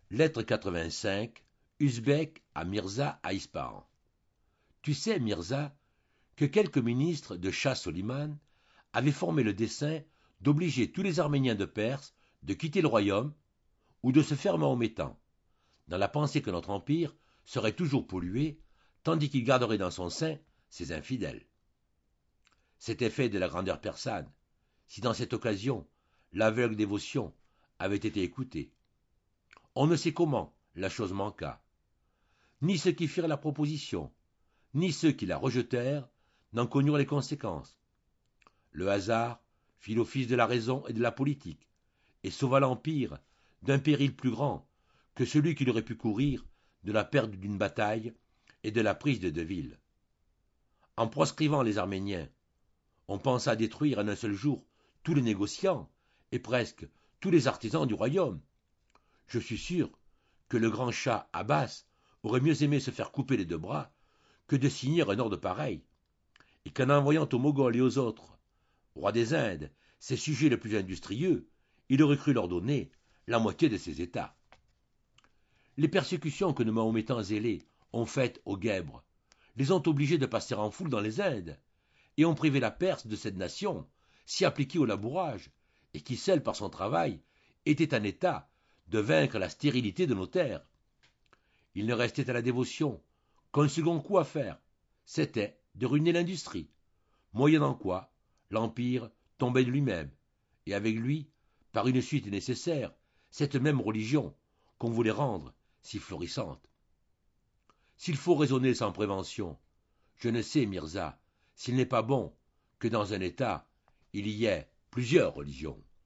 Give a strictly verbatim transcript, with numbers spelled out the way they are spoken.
Lettre quatre-vingt-cinq, Usbek à Mirza à Ispahan. Tu sais, Mirza, que quelques ministres de Shah Soliman avaient formé le dessein d'obliger tous les Arméniens de Perse de quitter le royaume ou de se faire mahométans, dans la pensée que notre empire serait toujours pollué, tandis qu'il garderait dans son sein ses infidèles. C'était fait de la grandeur persane, si dans cette occasion l'aveugle dévotion avait été écoutée. On ne sait comment la chose manqua. Ni ceux qui firent la proposition, ni ceux qui la rejetèrent n'en connurent les conséquences. Le hasard fit l'office de la raison et de la politique, et sauva l'Empire d'un péril plus grand que celui qu'il aurait pu courir de la perte d'une bataille et de la prise de deux villes. En proscrivant les Arméniens, on pensa détruire en un seul jour tous les négociants et presque tous les artisans du royaume. Je suis sûr que le grand Shah Abbas aurait mieux aimé se faire couper les deux bras que de signer un ordre pareil, et qu'en envoyant aux Moghols et aux autres, rois des Indes, ses sujets les plus industrieux, il aurait cru leur donner la moitié de ses États. Les persécutions que nos Mahométans zélés ont faites aux Guèbres les ont obligés de passer en foule dans les Indes, et ont privé la Perse de cette nation, si appliquée au labourage, et qui seule par son travail était en état de vaincre la stérilité de nos terres. Il ne restait à la dévotion qu'un second coup à faire, c'était de ruiner l'industrie, moyennant quoi l'Empire tombait de lui-même, et avec lui, par une suite nécessaire, cette même religion qu'on voulait rendre si florissante. S'il faut raisonner sans prévention, je ne sais, Mirza, s'il n'est pas bon que dans un État il y ait plusieurs religions.